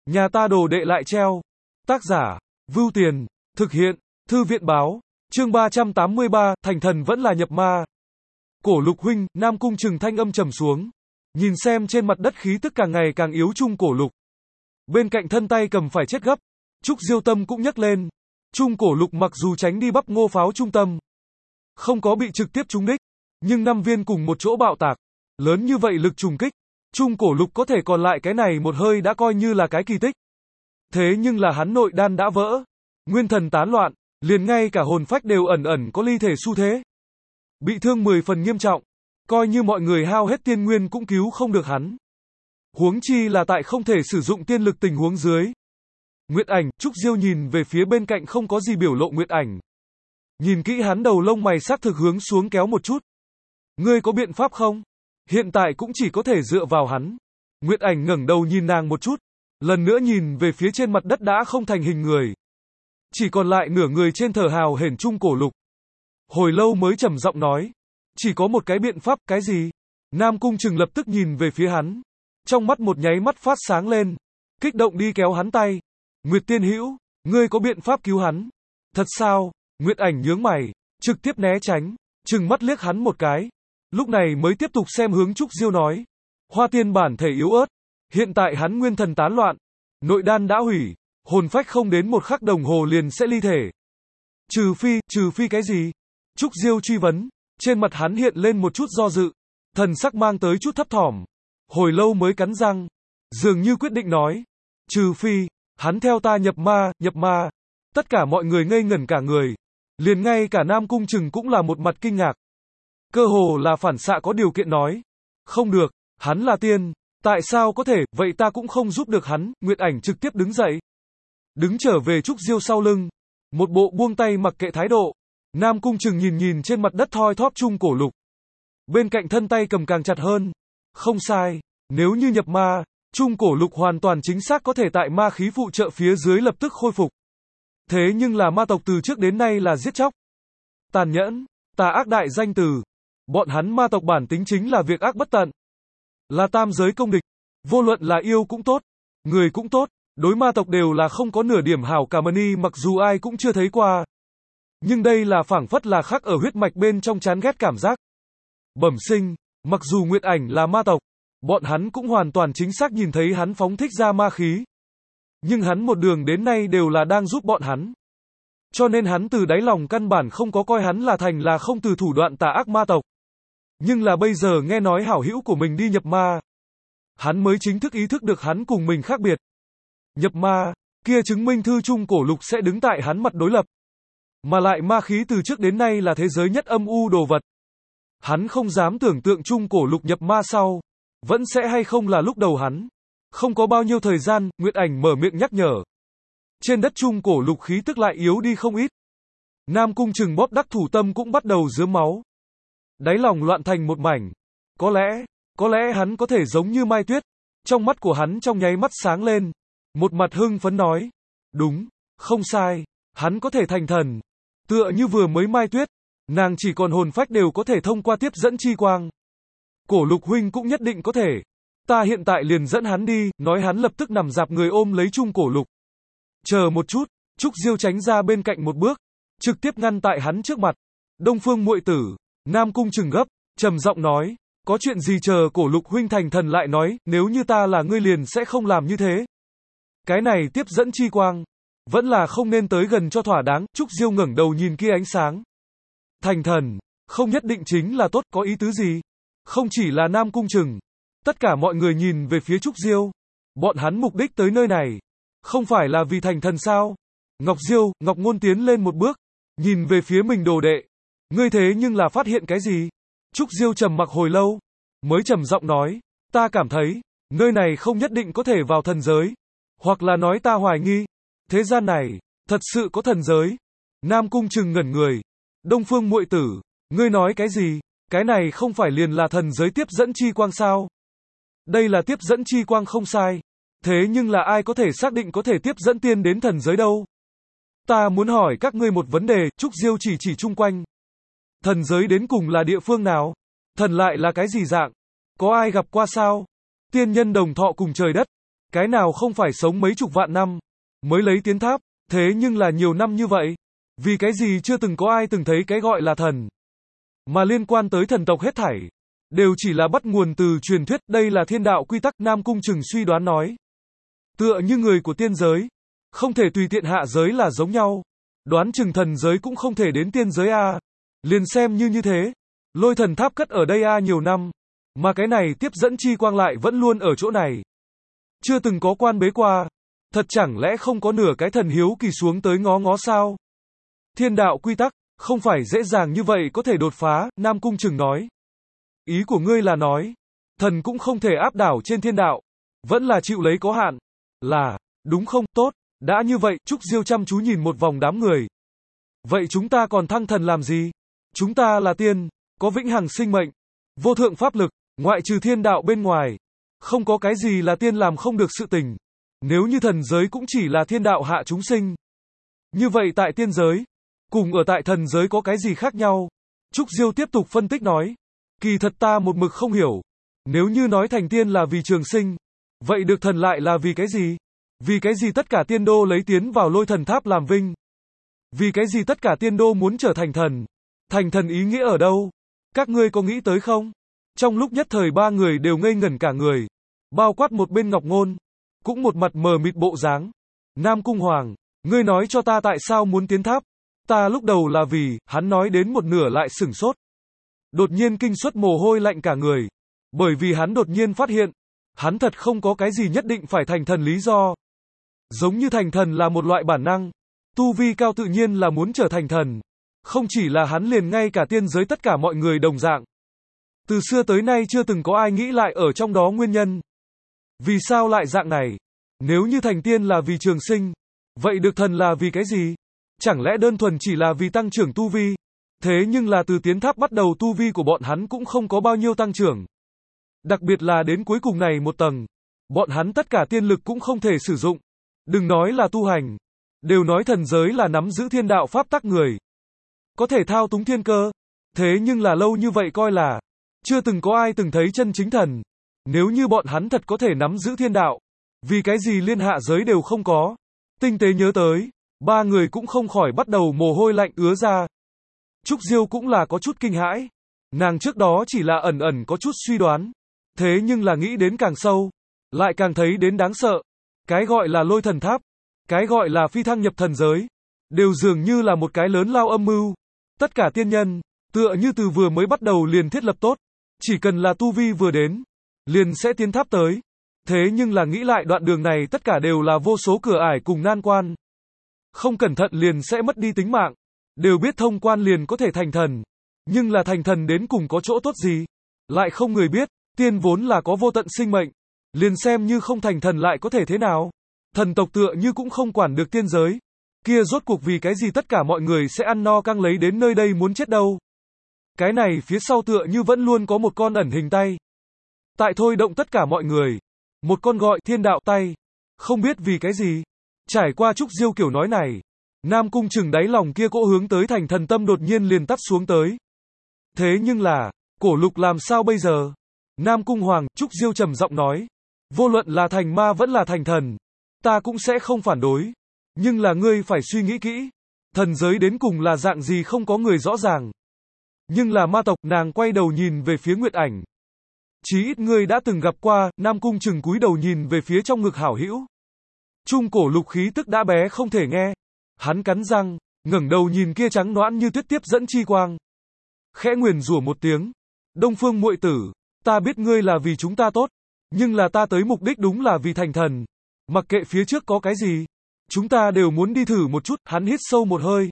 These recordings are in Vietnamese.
Nhà ta đồ đệ lại treo. Tác giả, Vưu Tiền, thực hiện, Thư viện báo, chương 383, thành thần vẫn là nhập ma. Cổ Lục huynh, Nam Cung Trừng thanh âm trầm xuống. Nhìn xem trên mặt đất khí tức càng ngày càng yếu Trung Cổ Lục. Bên cạnh thân tay cầm phải chết gấp. Trúc Diêu tâm cũng nhấc lên. Trung Cổ Lục mặc dù tránh đi bắp ngô pháo trung tâm, không có bị trực tiếp trúng đích, nhưng 5 viên cùng một chỗ bạo tạc. Lớn như vậy lực trùng kích, Trung Cổ Lục có thể còn lại cái này một hơi đã coi như là cái kỳ tích. Thế nhưng là hắn nội đan đã vỡ, nguyên thần tán loạn, liền ngay cả hồn phách đều ẩn ẩn có ly thể xu thế. Bị thương 10 phần nghiêm trọng, coi như mọi người hao hết tiên nguyên cũng cứu không được hắn. Huống chi là tại không thể sử dụng tiên lực tình huống dưới. Nguyệt Ảnh, Trúc Diêu nhìn về phía bên cạnh không có gì biểu lộ Nguyệt Ảnh. Nhìn kỹ hắn đầu lông mày xác thực hướng xuống kéo một chút. Ngươi có biện pháp không? Hiện tại cũng chỉ có thể dựa vào hắn. Nguyệt Ảnh ngẩng đầu nhìn nàng một chút, lần nữa nhìn về phía trên mặt đất đã không thành hình người. Chỉ còn lại nửa người trên thở hào hển Trung Cổ Lục. Hồi lâu mới trầm giọng nói. Chỉ có một cái biện pháp, cái gì? Nam Cung Trừng lập tức nhìn về phía hắn. Trong mắt một nháy mắt phát sáng lên. Kích động đi kéo hắn tay. Nguyệt Tiên Hữu, ngươi có biện pháp cứu hắn? Thật sao? Nguyệt Ảnh nhướng mày, trực tiếp né tránh, trừng mắt liếc hắn một cái. Lúc này mới tiếp tục xem hướng Trúc Diêu nói. Hoa Tiên bản thể yếu ớt. Hiện tại hắn nguyên thần tán loạn. Nội đan đã hủy. Hồn phách không đến một khắc đồng hồ liền sẽ ly thể. Trừ phi cái gì? Trúc Diêu truy vấn. Trên mặt hắn hiện lên một chút do dự. Thần sắc mang tới chút thấp thỏm. Hồi lâu mới cắn răng. Dường như quyết định nói. Trừ phi, hắn theo ta nhập ma. Tất cả mọi người ngây ngẩn cả người. Liền ngay cả Nam Cung Trừng cũng là một mặt kinh ngạc. Cơ hồ là phản xạ có điều kiện nói. Không được, hắn là tiên. Tại sao có thể, vậy ta cũng không giúp được hắn. Nguyệt Ảnh trực tiếp đứng dậy. Đứng trở về Trúc Diêu sau lưng. Một bộ buông tay mặc kệ thái độ. Nam Cung Trừng nhìn trên mặt đất thoi thóp Trung Cổ Lục. Bên cạnh thân tay cầm càng chặt hơn. Không sai, nếu như nhập ma, Trung Cổ Lục hoàn toàn chính xác có thể tại ma khí phụ trợ phía dưới lập tức khôi phục. Thế nhưng là ma tộc từ trước đến nay là giết chóc, tàn nhẫn, tà ác đại danh từ. Bọn hắn ma tộc bản tính chính là việc ác bất tận. Là tam giới công địch. Vô luận là yêu cũng tốt, người cũng tốt, đối ma tộc đều là không có nửa điểm hảo cảm ơn mặc dù ai cũng chưa thấy qua. Nhưng đây là phảng phất là khắc ở huyết mạch bên trong chán ghét cảm giác. Bẩm sinh, mặc dù Nguyệt Ảnh là ma tộc, bọn hắn cũng hoàn toàn chính xác nhìn thấy hắn phóng thích ra ma khí. Nhưng hắn một đường đến nay đều là đang giúp bọn hắn. Cho nên hắn từ đáy lòng căn bản không có coi hắn là thành là không từ thủ đoạn tà ác ma tộc. Nhưng là bây giờ nghe nói hảo hữu của mình đi nhập ma, hắn mới chính thức ý thức được hắn cùng mình khác biệt. Nhập ma, kia chứng minh thư Trung Cổ Lục sẽ đứng tại hắn mặt đối lập. Mà lại ma khí từ trước đến nay là thế giới nhất âm u đồ vật. Hắn không dám tưởng tượng Trung Cổ Lục nhập ma sau, vẫn sẽ hay không là lúc đầu hắn. Không có bao nhiêu thời gian, Nguyệt Ảnh mở miệng nhắc nhở. Trên đất Trung Cổ Lục khí tức lại yếu đi không ít. Nam Cung Trừng bóp đắc thủ tâm cũng bắt đầu rớm máu. Đáy lòng loạn thành một mảnh. Có lẽ hắn có thể giống như Mai Tuyết. Trong mắt của hắn trong nháy mắt sáng lên. Một mặt hưng phấn nói. Đúng, không sai. Hắn có thể thành thần. Tựa như vừa mới Mai Tuyết. Nàng chỉ còn hồn phách đều có thể thông qua tiếp dẫn chi quang. Cổ Lục huynh cũng nhất định có thể. Ta hiện tại liền dẫn hắn đi. Nói hắn lập tức nằm dạp người ôm lấy Trung Cổ Lục. Chờ một chút. Trúc Diêu tránh ra bên cạnh một bước. Trực tiếp ngăn tại hắn trước mặt. Đông Phương muội tử. Nam Cung Trừng gấp, trầm giọng nói, có chuyện gì chờ Cổ Lục huynh thành thần lại nói, nếu như ta là ngươi liền sẽ không làm như thế. Cái này tiếp dẫn chi quang, vẫn là không nên tới gần cho thỏa đáng. Trúc Diêu ngẩng đầu nhìn kia ánh sáng. Thành thần, không nhất định chính là tốt, có ý tứ gì? Không chỉ là Nam Cung Trừng, tất cả mọi người nhìn về phía Trúc Diêu. Bọn hắn mục đích tới nơi này, không phải là vì thành thần sao? Ngọc Ngôn tiến lên một bước, nhìn về phía mình đồ đệ. Ngươi thế nhưng là phát hiện cái gì? Trúc Diêu trầm mặc hồi lâu, mới trầm giọng nói, ta cảm thấy, nơi này không nhất định có thể vào thần giới. Hoặc là nói ta hoài nghi, thế gian này, thật sự có thần giới. Nam Cung Trừng ngẩn người. Đông Phương muội tử, ngươi nói cái gì? Cái này không phải liền là thần giới tiếp dẫn chi quang sao? Đây là tiếp dẫn chi quang không sai. Thế nhưng là ai có thể xác định có thể tiếp dẫn tiên đến thần giới đâu? Ta muốn hỏi các ngươi một vấn đề. Trúc Diêu chỉ chung quanh. Thần giới đến cùng là địa phương nào? Thần lại là cái gì dạng? Có ai gặp qua sao? Tiên nhân đồng thọ cùng trời đất. Cái nào không phải sống mấy chục vạn năm, mới lấy tiến tháp, thế nhưng là nhiều năm như vậy. Vì cái gì chưa từng có ai từng thấy cái gọi là thần. Mà liên quan tới thần tộc hết thảy, đều chỉ là bắt nguồn từ truyền thuyết, đây là thiên đạo quy tắc, Nam Cung Trừng suy đoán nói. Tựa như người của tiên giới, không thể tùy tiện hạ giới là giống nhau. Đoán chừng thần giới cũng không thể đến tiên giới a. Liền xem như thế, lôi thần tháp cất ở đây a nhiều năm, mà cái này tiếp dẫn chi quang lại vẫn luôn ở chỗ này. Chưa từng có quan bế qua, thật chẳng lẽ không có nửa cái thần hiếu kỳ xuống tới ngó ngó sao? Thiên đạo quy tắc, không phải dễ dàng như vậy có thể đột phá, Nam Cung Trừng nói. Ý của ngươi là nói, thần cũng không thể áp đảo trên thiên đạo, vẫn là chịu lấy có hạn. Là, đúng không, tốt, đã như vậy, Trúc Diêu chăm chú nhìn một vòng đám người. Vậy chúng ta còn thăng thần làm gì? Chúng ta là tiên, có vĩnh hằng sinh mệnh, vô thượng pháp lực, ngoại trừ thiên đạo bên ngoài, không có cái gì là tiên làm không được sự tình. Nếu như thần giới cũng chỉ là thiên đạo hạ chúng sinh. Như vậy tại tiên giới, cùng ở tại thần giới có cái gì khác nhau? Trúc Diêu tiếp tục phân tích nói. Kỳ thật ta một mực không hiểu. Nếu như nói thành tiên là vì trường sinh, vậy được thần lại là vì cái gì? Vì cái gì tất cả tiên đô lấy tiến vào lôi thần tháp làm vinh? Vì cái gì tất cả tiên đô muốn trở thành thần? Thành thần ý nghĩa ở đâu? Các ngươi có nghĩ tới không? Trong lúc nhất thời ba người đều ngây ngẩn cả người. Bao quát một bên Ngọc Ngôn, cũng một mặt mờ mịt bộ dáng. Nam Cung Hoàng, ngươi nói cho ta tại sao muốn tiến tháp? Ta lúc đầu là vì, hắn nói đến một nửa lại sửng sốt. Đột nhiên kinh suất mồ hôi lạnh cả người. Bởi vì hắn đột nhiên phát hiện, hắn thật không có cái gì nhất định phải thành thần lý do. Giống như thành thần là một loại bản năng. Tu vi cao tự nhiên là muốn trở thành thần. Không chỉ là hắn liền ngay cả tiên giới tất cả mọi người đồng dạng. Từ xưa tới nay chưa từng có ai nghĩ lại ở trong đó nguyên nhân. Vì sao lại dạng này? Nếu như thành tiên là vì trường sinh, vậy được thần là vì cái gì? Chẳng lẽ đơn thuần chỉ là vì tăng trưởng tu vi? Thế nhưng là từ tiến tháp bắt đầu tu vi của bọn hắn cũng không có bao nhiêu tăng trưởng. Đặc biệt là đến cuối cùng này một tầng, bọn hắn tất cả tiên lực cũng không thể sử dụng. Đừng nói là tu hành, đều nói thần giới là nắm giữ thiên đạo pháp tắc người. Có thể thao túng thiên cơ. Thế nhưng là lâu như vậy coi là chưa từng có ai từng thấy chân chính thần. Nếu như bọn hắn thật có thể nắm giữ thiên đạo, vì cái gì liên hạ giới đều không có. Tinh tế nhớ tới, ba người cũng không khỏi bắt đầu mồ hôi lạnh ứa ra. Trúc Diêu cũng là có chút kinh hãi. Nàng trước đó chỉ là ẩn ẩn có chút suy đoán. Thế nhưng là nghĩ đến càng sâu, lại càng thấy đến đáng sợ. Cái gọi là lôi thần tháp, cái gọi là phi thăng nhập thần giới, đều dường như là một cái lớn lao âm mưu. Tất cả tiên nhân, tựa như từ vừa mới bắt đầu liền thiết lập tốt. Chỉ cần là tu vi vừa đến, liền sẽ tiến tháp tới. Thế nhưng là nghĩ lại đoạn đường này tất cả đều là vô số cửa ải cùng nan quan. Không cẩn thận liền sẽ mất đi tính mạng. Đều biết thông quan liền có thể thành thần. Nhưng là thành thần đến cùng có chỗ tốt gì? Lại không người biết, tiên vốn là có vô tận sinh mệnh. Liền xem như không thành thần lại có thể thế nào? Thần tộc tựa như cũng không quản được tiên giới. Kia rốt cuộc vì cái gì tất cả mọi người sẽ ăn no căng lấy đến nơi đây muốn chết đâu? Cái này phía sau tựa như vẫn luôn có một con ẩn hình tay. Tại thôi động tất cả mọi người. Một con gọi thiên đạo tay. Không biết vì cái gì. Trải qua Trúc Diêu kiểu nói này, Nam Cung Trừng đáy lòng kia cỗ hướng tới thành thần tâm đột nhiên liền tắt xuống tới. Thế nhưng là, Cổ Lục làm sao bây giờ? Nam Cung Hoàng, Trúc Diêu trầm giọng nói. Vô luận là thành ma vẫn là thành thần, ta cũng sẽ không phản đối. Nhưng là ngươi phải suy nghĩ kỹ. Thần giới đến cùng là dạng gì không có người rõ ràng. Nhưng là ma tộc, nàng quay đầu nhìn về phía Nguyệt Ảnh. Chí ít ngươi đã từng gặp qua, Nam Cung Trừng cúi đầu nhìn về phía trong ngực hảo hữu. Trung Cổ Lục khí tức đã bé không thể nghe. Hắn cắn răng, ngẩng đầu nhìn kia trắng nõn như tuyết tiếp dẫn chi quang. Khẽ nguyền rủa một tiếng. Đông Phương muội tử, ta biết ngươi là vì chúng ta tốt. Nhưng là ta tới mục đích đúng là vì thành thần. Mặc kệ phía trước có cái gì, chúng ta đều muốn đi thử một chút. Hắn hít sâu một hơi.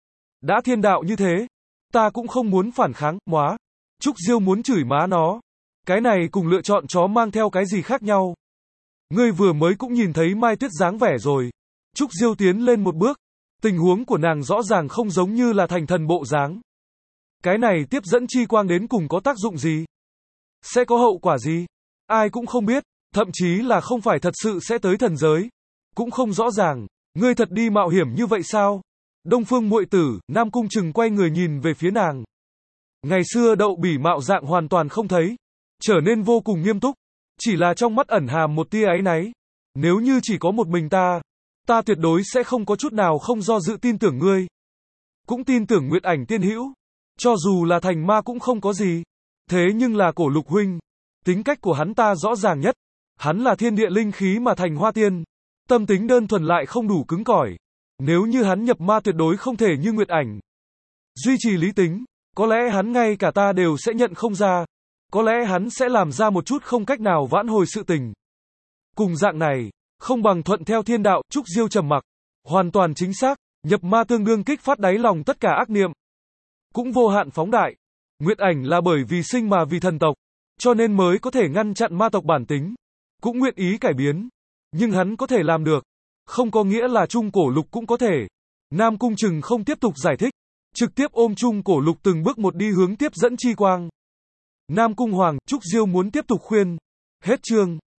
Đã thiên đạo như thế, ta cũng không muốn phản kháng, móa. Trúc Diêu muốn chửi má nó. Cái này cùng lựa chọn chó mang theo cái gì khác nhau. Ngươi vừa mới cũng nhìn thấy Mai Tuyết dáng vẻ rồi. Trúc Diêu tiến lên một bước. Tình huống của nàng rõ ràng không giống như là thành thần bộ dáng. Cái này tiếp dẫn chi quang đến cùng có tác dụng gì? Sẽ có hậu quả gì? Ai cũng không biết, thậm chí là không phải thật sự sẽ tới thần giới. Cũng không rõ ràng, ngươi thật đi mạo hiểm như vậy sao? Đông Phương muội tử, Nam Cung Trừng quay người nhìn về phía nàng. Ngày xưa Đậu Bỉ mạo dạng hoàn toàn không thấy, trở nên vô cùng nghiêm túc, chỉ là trong mắt ẩn hàm một tia áy náy. Nếu như chỉ có một mình ta tuyệt đối sẽ không có chút nào không do dự tin tưởng ngươi. Cũng tin tưởng Nguyệt Ảnh tiên hữu. Cho dù là thành ma cũng không có gì. Thế nhưng là Cổ Lục huynh. Tính cách của hắn ta rõ ràng nhất. Hắn là thiên địa linh khí mà thành hoa tiên. Tâm tính đơn thuần lại không đủ cứng cỏi. Nếu như hắn nhập ma tuyệt đối không thể như Nguyệt Ảnh. Duy trì lý tính. Có lẽ hắn ngay cả ta đều sẽ nhận không ra. Có lẽ hắn sẽ làm ra một chút không cách nào vãn hồi sự tình. Cùng dạng này, không bằng thuận theo thiên đạo. Trúc Diêu trầm mặc. Hoàn toàn chính xác, nhập ma tương đương kích phát đáy lòng tất cả ác niệm. Cũng vô hạn phóng đại. Nguyệt Ảnh là bởi vì sinh mà vì thần tộc, cho nên mới có thể ngăn chặn ma tộc bản tính. Cũng nguyện ý cải biến. Nhưng hắn có thể làm được. Không có nghĩa là Trung Cổ Lục cũng có thể. Nam Cung Trừng không tiếp tục giải thích. Trực tiếp ôm Trung Cổ Lục từng bước một đi hướng tiếp dẫn chi quang. Nam Cung Hoàng, Trúc Diêu muốn tiếp tục khuyên. Hết chương.